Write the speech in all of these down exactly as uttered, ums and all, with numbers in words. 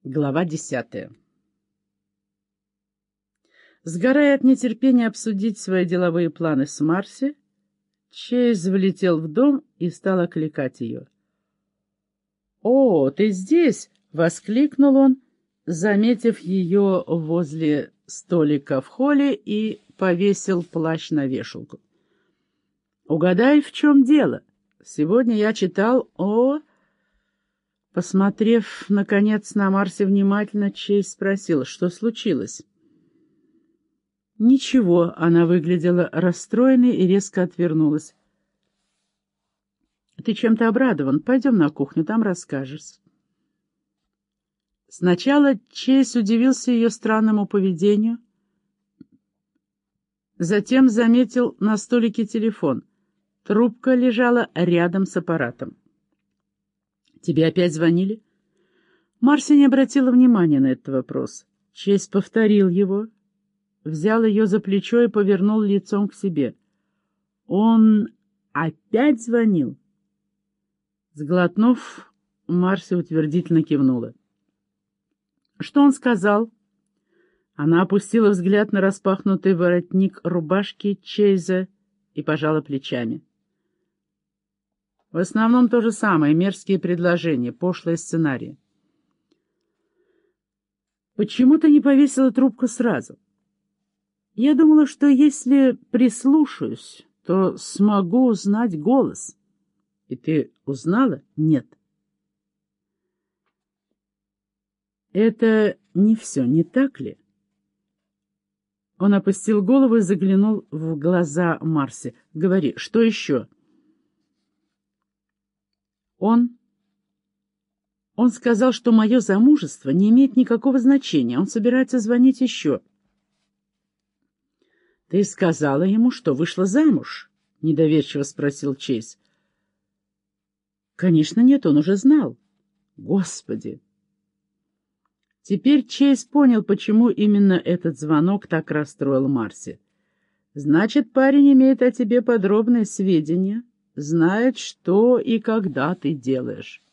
Глава десятая. Сгорая от нетерпения обсудить свои деловые планы с Марси, Чейз влетел в дом и стал окликать ее. «О, ты здесь!» — воскликнул он, заметив ее возле столика в холле, и повесил плащ на вешалку. «Угадай, в чем дело? Сегодня я читал о...» Посмотрев, наконец, на Марси внимательно, Чейз спросил, что случилось. Ничего, она выглядела расстроенной и резко отвернулась. «Ты чем-то обрадован? Пойдем на кухню, там расскажешь». Сначала Чейз удивился ее странному поведению, затем заметил на столике телефон. Трубка лежала рядом с аппаратом. «Тебе опять звонили?» Марси не обратила внимания на этот вопрос. Чейз повторил его, взял ее за плечо и повернул лицом к себе. «Он опять звонил?» Сглотнув, Марси утвердительно кивнула. «Что он сказал?» Она опустила взгляд на распахнутый воротник рубашки Чейза и пожала плечами. В основном то же самое, мерзкие предложения, пошлые сценарии. «Почему ты не повесила трубку сразу?» «Я думала, что если прислушаюсь, то смогу узнать голос». «И ты узнала?» «Нет». «Это не все, не так ли?» Он опустил голову и заглянул в глаза Марси. «Говори, что еще?» Он... Он сказал, что мое замужество не имеет никакого значения. Он собирается звонить еще. «Ты сказала ему, что вышла замуж?» — недоверчиво спросил Чейз. «Конечно нет, он уже знал». «Господи!» Теперь Чейз понял, почему именно этот звонок так расстроил Марси. «Значит, парень имеет о тебе подробные сведения, знает, что и когда ты делаешь».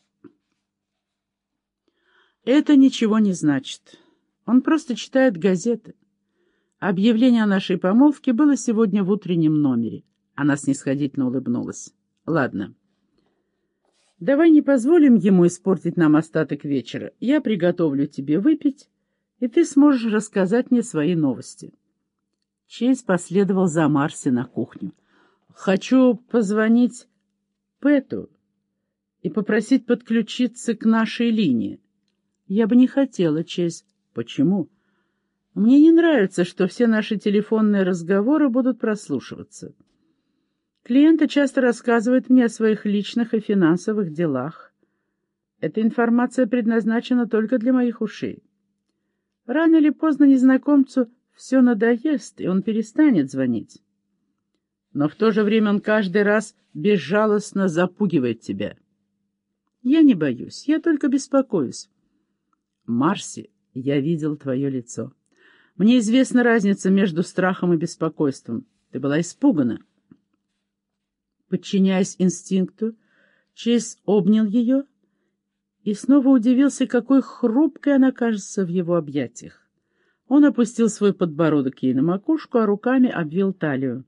«Это ничего не значит. Он просто читает газеты. Объявление о нашей помолвке было сегодня в утреннем номере». Она снисходительно улыбнулась. «Ладно. Давай не позволим ему испортить нам остаток вечера. Я приготовлю тебе выпить, и ты сможешь рассказать мне свои новости». Чейз последовал за Марси на кухню. «Хочу позвонить Пэту и попросить подключиться к нашей линии». «Я бы не хотела, Чейз». «Почему?» «Мне не нравится, что все наши телефонные разговоры будут прослушиваться. Клиенты часто рассказывают мне о своих личных и финансовых делах. Эта информация предназначена только для моих ушей. Рано или поздно незнакомцу все надоест, и он перестанет звонить. Но в то же время он каждый раз безжалостно запугивает тебя. Я не боюсь, я только беспокоюсь. Марси, я видел твое лицо. Мне известна разница между страхом и беспокойством. Ты была испугана». Подчиняясь инстинкту, Чейз обнял ее и снова удивился, какой хрупкой она кажется в его объятиях. Он опустил свой подбородок ей на макушку, а руками обвил талию.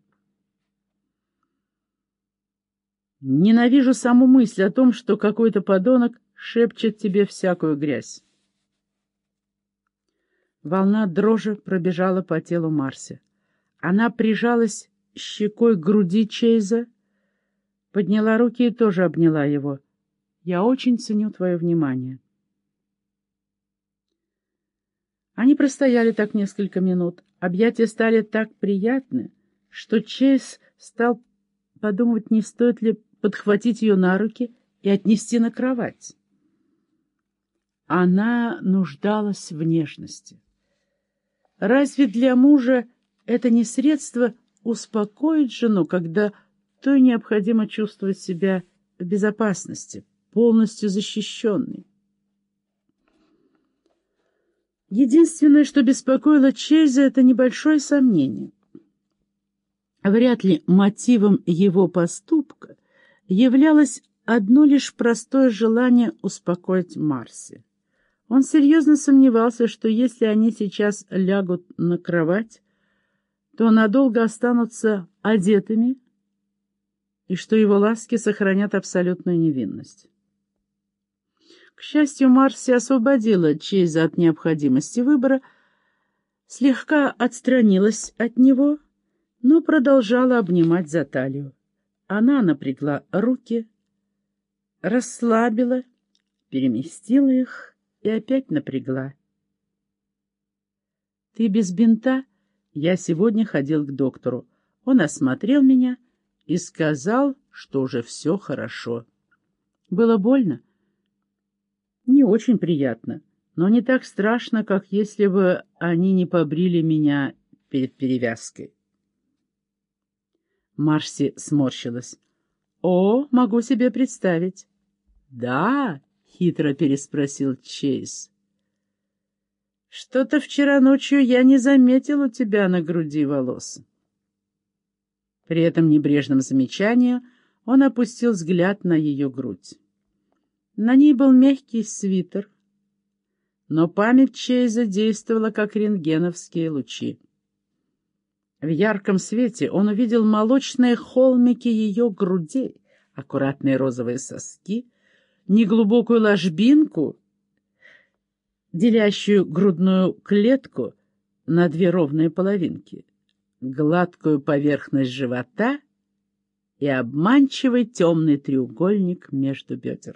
«Ненавижу саму мысль о том, что какой-то подонок шепчет тебе всякую грязь». Волна дрожи пробежала по телу Марси. Она прижалась щекой к груди Чейза, подняла руки и тоже обняла его. «Я очень ценю твое внимание». Они простояли так несколько минут. Объятия стали так приятны, что Чейз стал подумывать, не стоит ли подхватить ее на руки и отнести на кровать. Она нуждалась в нежности. Разве для мужа это не средство успокоить жену, когда той необходимо чувствовать себя в безопасности, полностью защищенной? Единственное, что беспокоило Чейза, это небольшое сомнение. Вряд ли мотивом его поступка являлось одно лишь простое желание успокоить Марси. Он серьезно сомневался, что если они сейчас лягут на кровать, то надолго останутся одетыми, и что его ласки сохранят абсолютную невинность. К счастью, Марси освободила Чейза от необходимости выбора, слегка отстранилась от него, но продолжала обнимать за талию. Она напрягла руки, расслабила, переместила их и опять напрягла. «Ты без бинта?» Я сегодня ходил к доктору. Он осмотрел меня и сказал, что уже все хорошо. Было больно? Не очень приятно, но не так страшно, как если бы они не побрили меня перед перевязкой. Марси сморщилась. «О, могу себе представить». «Да?» — хитро переспросил Чейз. «Что-то вчера ночью я не заметил у тебя на груди волос». При этом небрежном замечании он опустил взгляд на ее грудь. На ней был мягкий свитер, но память Чейза действовала, как рентгеновские лучи. В ярком свете он увидел молочные холмики ее грудей, аккуратные розовые соски, неглубокую ложбинку, делящую грудную клетку на две ровные половинки, гладкую поверхность живота и обманчивый темный треугольник между бедер.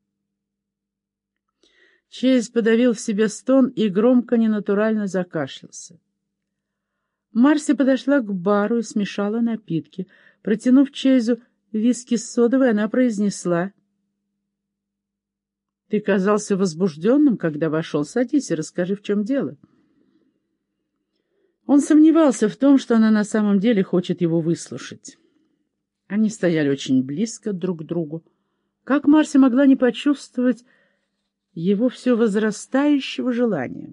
Чейз подавил в себе стон и громко, ненатурально закашлялся. Марси подошла к бару и смешала напитки. Протянув Чейзу виски с содовой, она произнесла: «Ты казался возбужденным, когда вошел. Садись и расскажи, в чем дело». Он сомневался в том, что она на самом деле хочет его выслушать. Они стояли очень близко друг к другу. Как Марси могла не почувствовать его все возрастающего желания?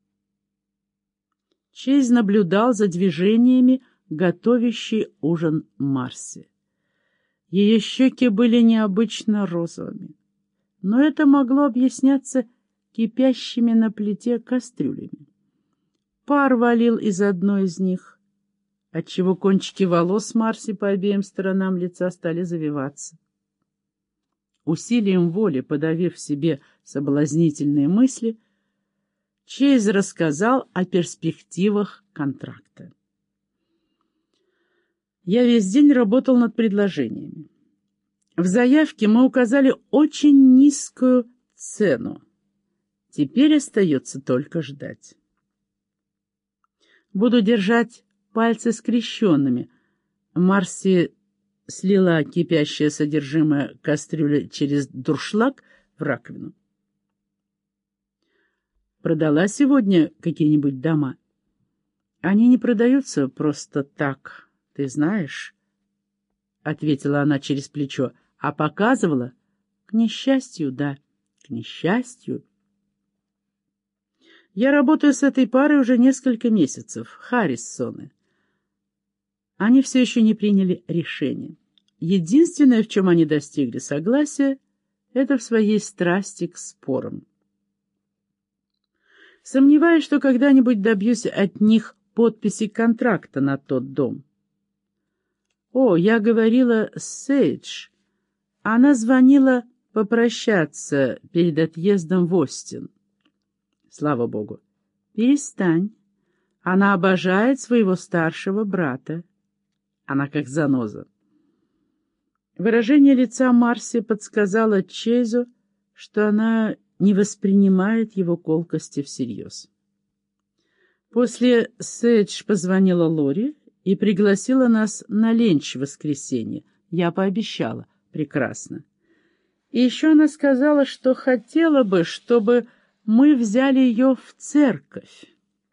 Чейз наблюдал за движениями, готовящей ужин Марси. Ее щеки были необычно розовыми, но это могло объясняться кипящими на плите кастрюлями. Пар валил из одной из них, отчего кончики волос Марси по обеим сторонам лица стали завиваться. Усилием воли, подавив в себе соблазнительные мысли, Чейз рассказал о перспективах контракта. «Я весь день работал над предложениями. В заявке мы указали очень низкую цену. Теперь остается только ждать. Буду держать пальцы скрещенными». Марси слила кипящее содержимое кастрюли через дуршлаг в раковину. «Продала сегодня какие-нибудь дома?» «Они не продаются просто так, ты знаешь», — ответила она через плечо. «А показывала?» «К несчастью, да, к несчастью». «Я работаю с этой парой уже несколько месяцев, Харрисоны. Они все еще не приняли решение. Единственное, в чем они достигли согласия, это в своей страсти к спорам. Сомневаюсь, что когда-нибудь добьюсь от них подписи контракта на тот дом. О, я говорила с Сейдж. Она звонила попрощаться перед отъездом в Остин. Слава богу. Перестань. Она обожает своего старшего брата. Она как заноза. Выражение лица Марси подсказало Чейзу, что она не воспринимает его колкости всерьез. После Сейдж позвонила Лори и пригласила нас на ленч в воскресенье. Я пообещала. Прекрасно. И еще она сказала, что хотела бы, чтобы мы взяли ее в церковь.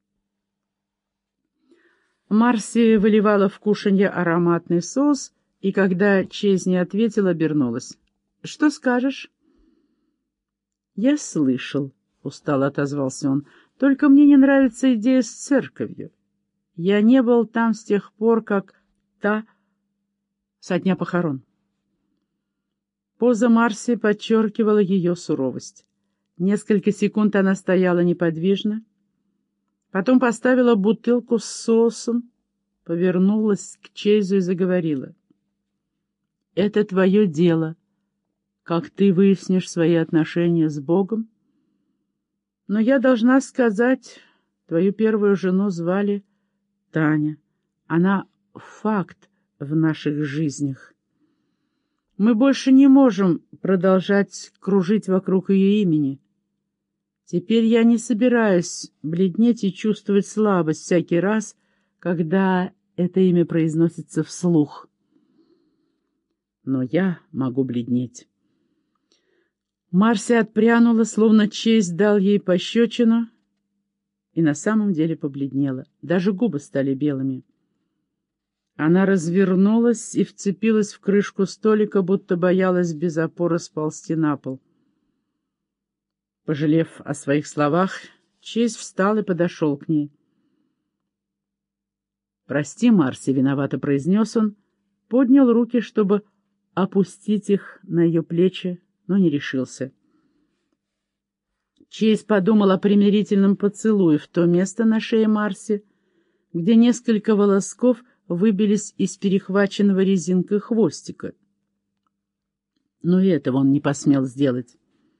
Марси выливала в кушанье ароматный соус, и когда Чейз не ответил, обернулась. «Что скажешь?» «Я слышал», — устало отозвался он, — «только мне не нравится идея с церковью. Я не был там с тех пор, как та со дня похорон». Поза Марси подчеркивала ее суровость. Несколько секунд она стояла неподвижно, потом поставила бутылку с соусом, повернулась к Чейзу и заговорила. «Это твое дело, как ты выяснишь свои отношения с Богом. Но я должна сказать, твою первую жену звали Таня. Она факт в наших жизнях. Мы больше не можем продолжать кружить вокруг ее имени. Теперь я не собираюсь бледнеть и чувствовать слабость всякий раз, когда это имя произносится вслух. Но я могу бледнеть». Марси отпрянула, словно Чейз дал ей пощечину, и на самом деле побледнела. Даже губы стали белыми. Она развернулась и вцепилась в крышку столика, будто боялась без опоры сползти на пол. Пожалев о своих словах, Чейз встал и подошел к ней. «Прости, Марси», — виновато произнес он, поднял руки, чтобы опустить их на ее плечи, но не решился. Чейз подумал о примирительном поцелуе в то место на шее Марси, где несколько волосков выбились из перехваченного резинкой хвостика. Но и этого он не посмел сделать.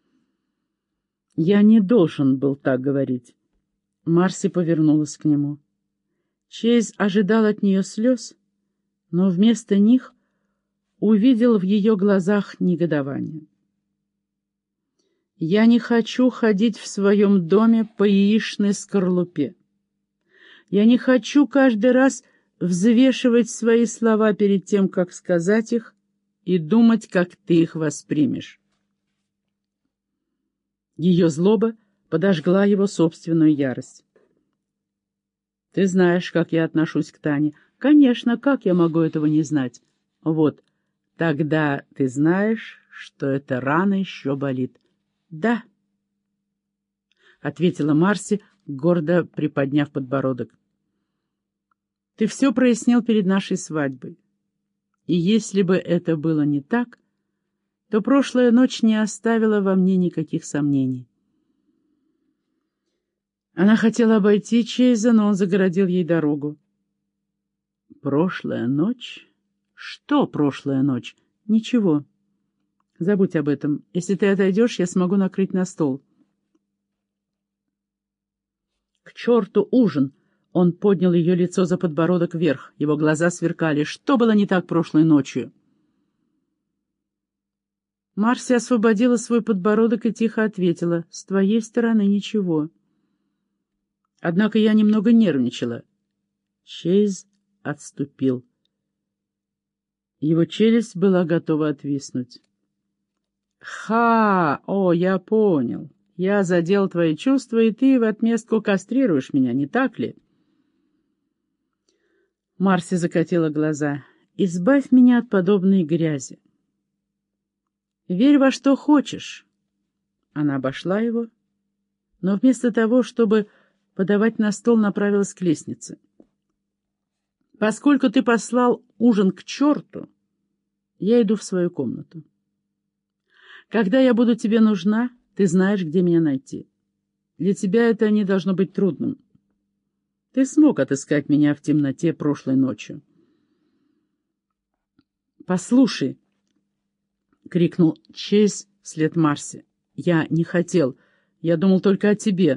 «Я не должен был так говорить». Марси повернулась к нему. Чейз ожидал от нее слез, но вместо них увидел в ее глазах негодование. «Я не хочу ходить в своем доме по яичной скорлупе. Я не хочу каждый раз взвешивать свои слова перед тем, как сказать их, и думать, как ты их воспримешь». Ее злоба подожгла его собственную ярость. «Ты знаешь, как я отношусь к Тане». «Конечно, как я могу этого не знать?» «Вот, тогда ты знаешь, что эта рана еще болит». «Да», — ответила Марси, гордо приподняв подбородок. «Ты все прояснил перед нашей свадьбой. И если бы это было не так, то прошлая ночь не оставила во мне никаких сомнений». Она хотела обойти Чейза, но он загородил ей дорогу. «Прошлая ночь? Что прошлая ночь? Ничего. Забудь об этом. Если ты отойдешь, я смогу накрыть на стол». «К черту ужин!» Он поднял ее лицо за подбородок вверх. Его глаза сверкали. «Что было не так прошлой ночью?» Марси освободила свой подбородок и тихо ответила. «С твоей стороны ничего. Однако я немного нервничала». Чейз отступил. Его челюсть была готова отвиснуть. «Ха! О, я понял. Я задел твои чувства, и ты в отместку кастрируешь меня, не так ли?» Марси закатила глаза. «Избавь меня от подобной грязи. Верь во что хочешь». Она обошла его, но вместо того, чтобы подавать на стол, направилась к лестнице. «Поскольку ты послал ужин к черту, я иду в свою комнату. Когда я буду тебе нужна, ты знаешь, где меня найти. Для тебя это не должно быть трудным. Ты смог отыскать меня в темноте прошлой ночью». «Послушай», — крикнул Чейз вслед Марси, — «я не хотел. Я думал только о тебе».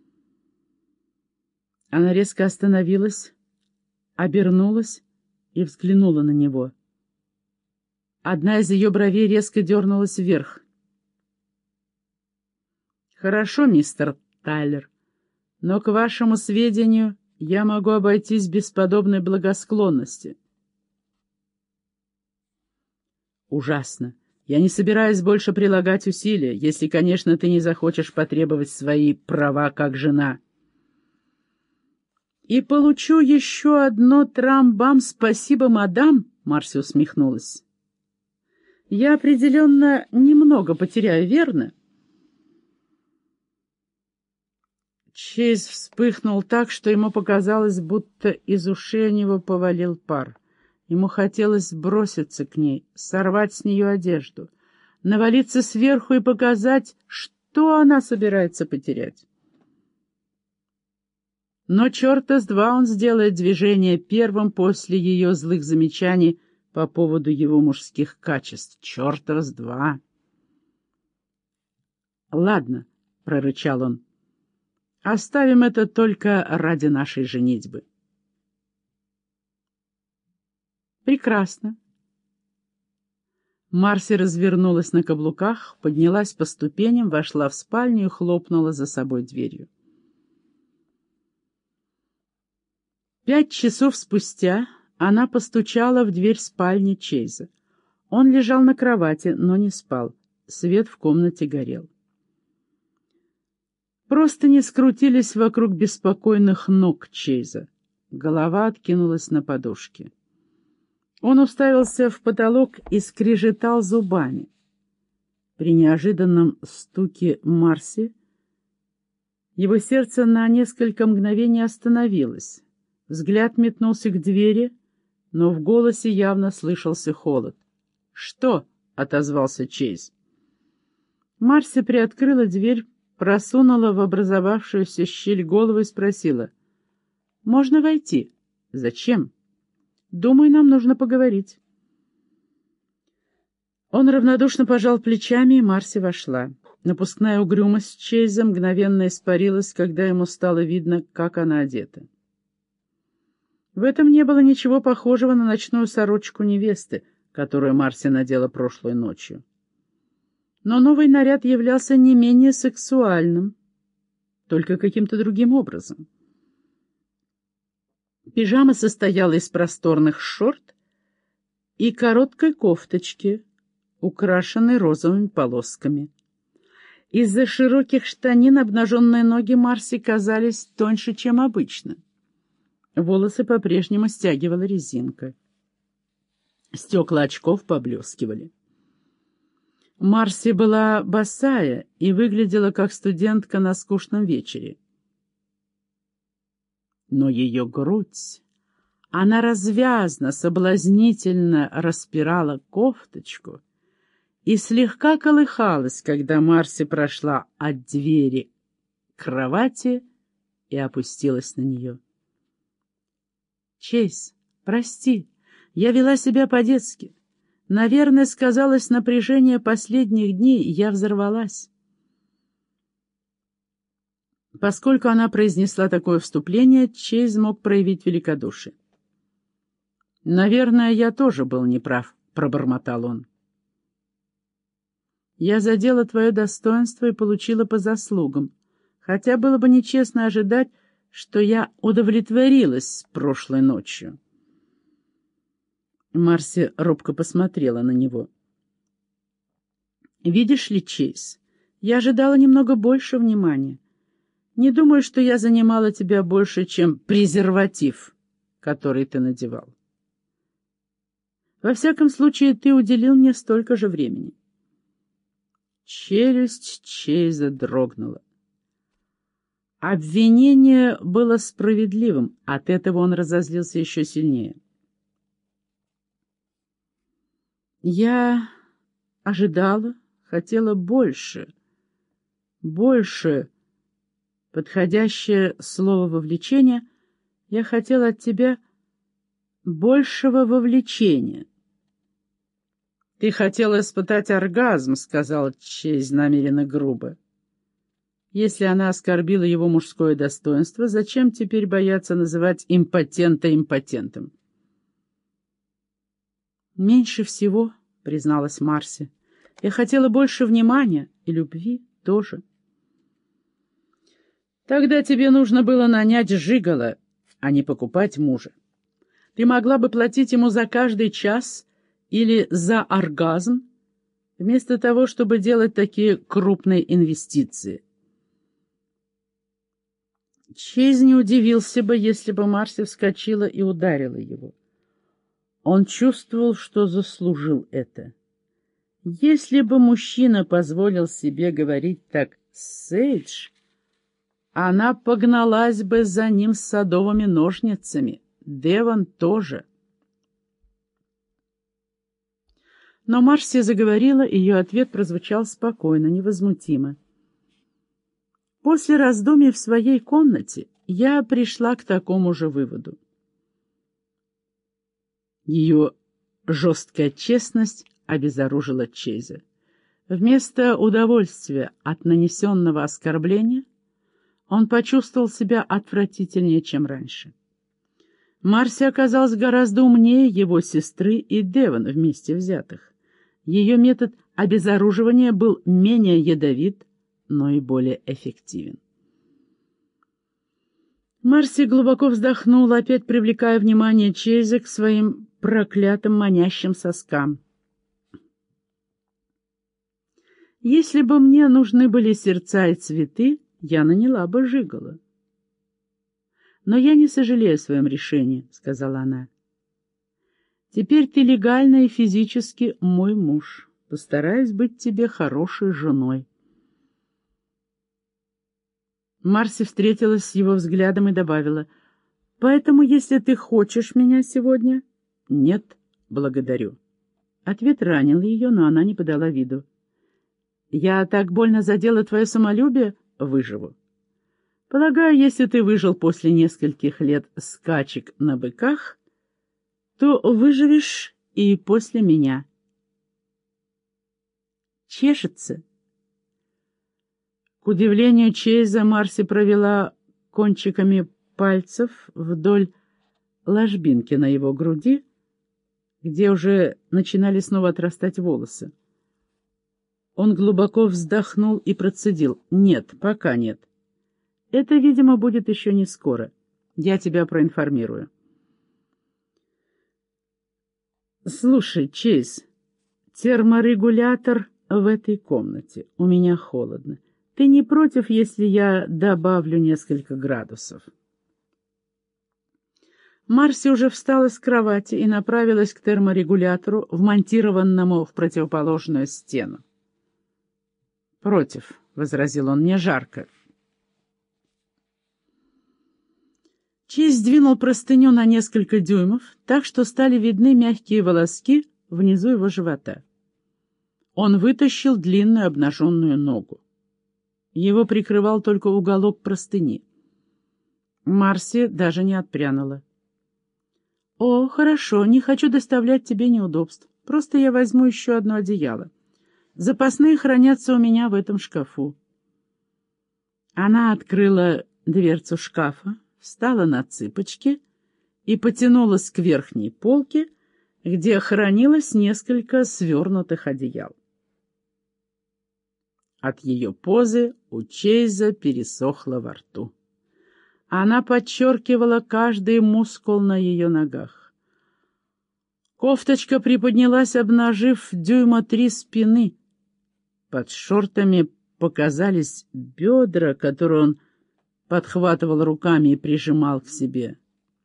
Она резко остановилась, обернулась и взглянула на него. Одна из ее бровей резко дернулась вверх. «Хорошо, мистер Тайлер, но, к вашему сведению, я могу обойтись без подобной благосклонности». «Ужасно. Я не собираюсь больше прилагать усилия, если, конечно, ты не захочешь потребовать свои права как жена». «И получу еще одно трам-бам, спасибо, мадам», — Марси усмехнулась. «Я определенно немного потеряю, верно?» Чейз вспыхнул так, что ему показалось, будто из ушей у него повалил пар. Ему хотелось броситься к ней, сорвать с нее одежду, навалиться сверху и показать, что Что она собирается потерять? Но черта с два он сделает движение первым после ее злых замечаний по поводу его мужских качеств. Черта с два. «Ладно», — прорычал он, — «оставим это только ради нашей женитьбы». «Прекрасно». Марси развернулась на каблуках, поднялась по ступеням, вошла в спальню и хлопнула за собой дверью. Пять часов спустя она постучала в дверь спальни Чейза. Он лежал на кровати, но не спал. Свет в комнате горел. Простыни скрутились вокруг беспокойных ног Чейза. Голова откинулась на подушке. Он уставился в потолок и скрежетал зубами. При неожиданном стуке Марси его сердце на несколько мгновений остановилось. Взгляд метнулся к двери, но в голосе явно слышался холод. «Что?» — отозвался Чейз. Марси приоткрыла дверь, просунула в образовавшуюся щель голову и спросила. «Можно войти?» «Зачем?» «Думаю, нам нужно поговорить». Он равнодушно пожал плечами, и Марси вошла. Напускная угрюмость Чейза мгновенно испарилась, когда ему стало видно, как она одета. В этом не было ничего похожего на ночную сорочку невесты, которую Марси надела прошлой ночью. Но новый наряд являлся не менее сексуальным, только каким-то другим образом. Пижама состояла из просторных шорт и короткой кофточки, украшенной розовыми полосками. Из-за широких штанин обнаженные ноги Марси казались тоньше, чем обычно. Волосы по-прежнему стягивала резинка. Стекла очков поблескивали. Марси была босая и выглядела как студентка на скучном вечере. Но ее грудь, она развязно, соблазнительно распирала кофточку и слегка колыхалась, когда Марси прошла от двери к кровати и опустилась на нее. «Чейз, прости, я вела себя по-детски. Наверное, сказалось напряжение последних дней, и я взорвалась». Поскольку она произнесла такое вступление, Чейз мог проявить великодушие. «Наверное, я тоже был неправ», — пробормотал он. «Я задела твое достоинство и получила по заслугам, хотя было бы нечестно ожидать, что я удовлетворилась прошлой ночью». Марси робко посмотрела на него. «Видишь ли, Чейз, я ожидала немного больше внимания. Не думаю, что я занимала тебя больше, чем презерватив, который ты надевал. Во всяком случае, ты уделил мне столько же времени». Челюсть Чейза дрогнула. Обвинение было справедливым, от этого он разозлился еще сильнее. «Я ожидала, хотела больше, больше...» Подходящее слово «вовлечение», я хотела от тебя большего вовлечения. «Ты хотела испытать оргазм», — сказал Чейз намеренно грубо. Если она оскорбила его мужское достоинство, зачем теперь бояться называть импотента импотентом? «Меньше всего», — призналась Марси, — «я хотела больше внимания и любви тоже». «Тогда тебе нужно было нанять жиголо, а не покупать мужа. Ты могла бы платить ему за каждый час или за оргазм, вместо того, чтобы делать такие крупные инвестиции». Чейз не удивился бы, если бы Марси вскочила и ударила его. Он чувствовал, что заслужил это. Если бы мужчина позволил себе говорить так с Сейдж, она погналась бы за ним с садовыми ножницами. Девон тоже. Но Марси заговорила, и ее ответ прозвучал спокойно, невозмутимо. После раздумий в своей комнате я пришла к такому же выводу. Ее жесткая честность обезоружила Чейза. Вместо удовольствия от нанесенного оскорбления он почувствовал себя отвратительнее, чем раньше. Марси оказалась гораздо умнее его сестры и Девон вместе взятых. Ее метод обезоруживания был менее ядовит, но и более эффективен. Марси глубоко вздохнула, опять привлекая внимание Чейза к своим проклятым манящим соскам. «Если бы мне нужны были сердца и цветы, я наняла бы жиголо». «Но я не сожалею о своем решении», — сказала она. «Теперь ты легально и физически мой муж. Постараюсь быть тебе хорошей женой». Марси встретилась с его взглядом и добавила: «Поэтому, если ты хочешь меня сегодня...» «Нет, благодарю». Ответ ранил ее, но она не подала виду. «Я так больно задела твое самолюбие? Выживу». «Полагаю, если ты выжил после нескольких лет скачек на быках, то выживешь и после меня». «Чешется». К удивлению Чейза, Марси провела кончиками пальцев вдоль ложбинки на его груди, где уже начинали снова отрастать волосы. Он глубоко вздохнул и процедил: «Нет, пока нет. Это, видимо, будет еще не скоро. Я тебя проинформирую». «Слушай, Чейз, терморегулятор в этой комнате. У меня холодно. Ты не против, если я добавлю несколько градусов?» Марси уже встала с кровати и направилась к терморегулятору, вмонтированному в противоположную стену. «Против», — возразил он, — «мне жарко». Чейз сдвинул простыню на несколько дюймов, так что стали видны мягкие волоски внизу его живота. Он вытащил длинную обнаженную ногу. Его прикрывал только уголок простыни. Марси даже не отпрянула. «О, хорошо, не хочу доставлять тебе неудобств. Просто я возьму еще одно одеяло. Запасные хранятся у меня в этом шкафу». Она открыла дверцу шкафа, встала на цыпочки и потянулась к верхней полке, где хранилось несколько свернутых одеял. От ее позы у Чейза пересохло во рту. Она подчеркивала каждый мускул на ее ногах. Кофточка приподнялась, обнажив дюйма три спины. Под шортами показались бедра, которые он подхватывал руками и прижимал к себе.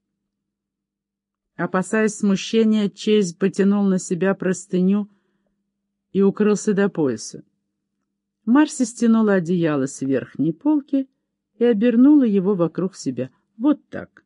Опасаясь смущения, Чейз потянул на себя простыню и укрылся до пояса. Марси стянула одеяло с верхней полки и обернула его вокруг себя. Вот так.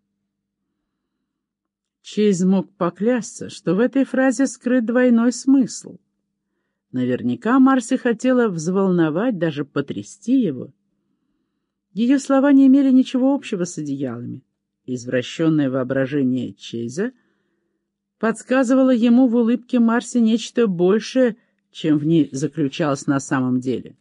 Чейз мог поклясться, что в этой фразе скрыт двойной смысл. Наверняка Марси хотела взволновать, даже потрясти его. Ее слова не имели ничего общего с одеялами. Извращенное воображение Чейза подсказывало ему в улыбке Марси нечто большее, чем в ней заключалось на самом деле.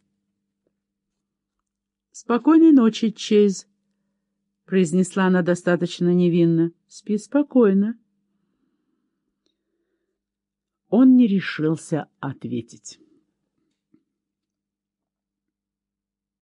«Спокойной ночи, Чейз», — произнесла она достаточно невинно. «Спи спокойно». Он не решился ответить.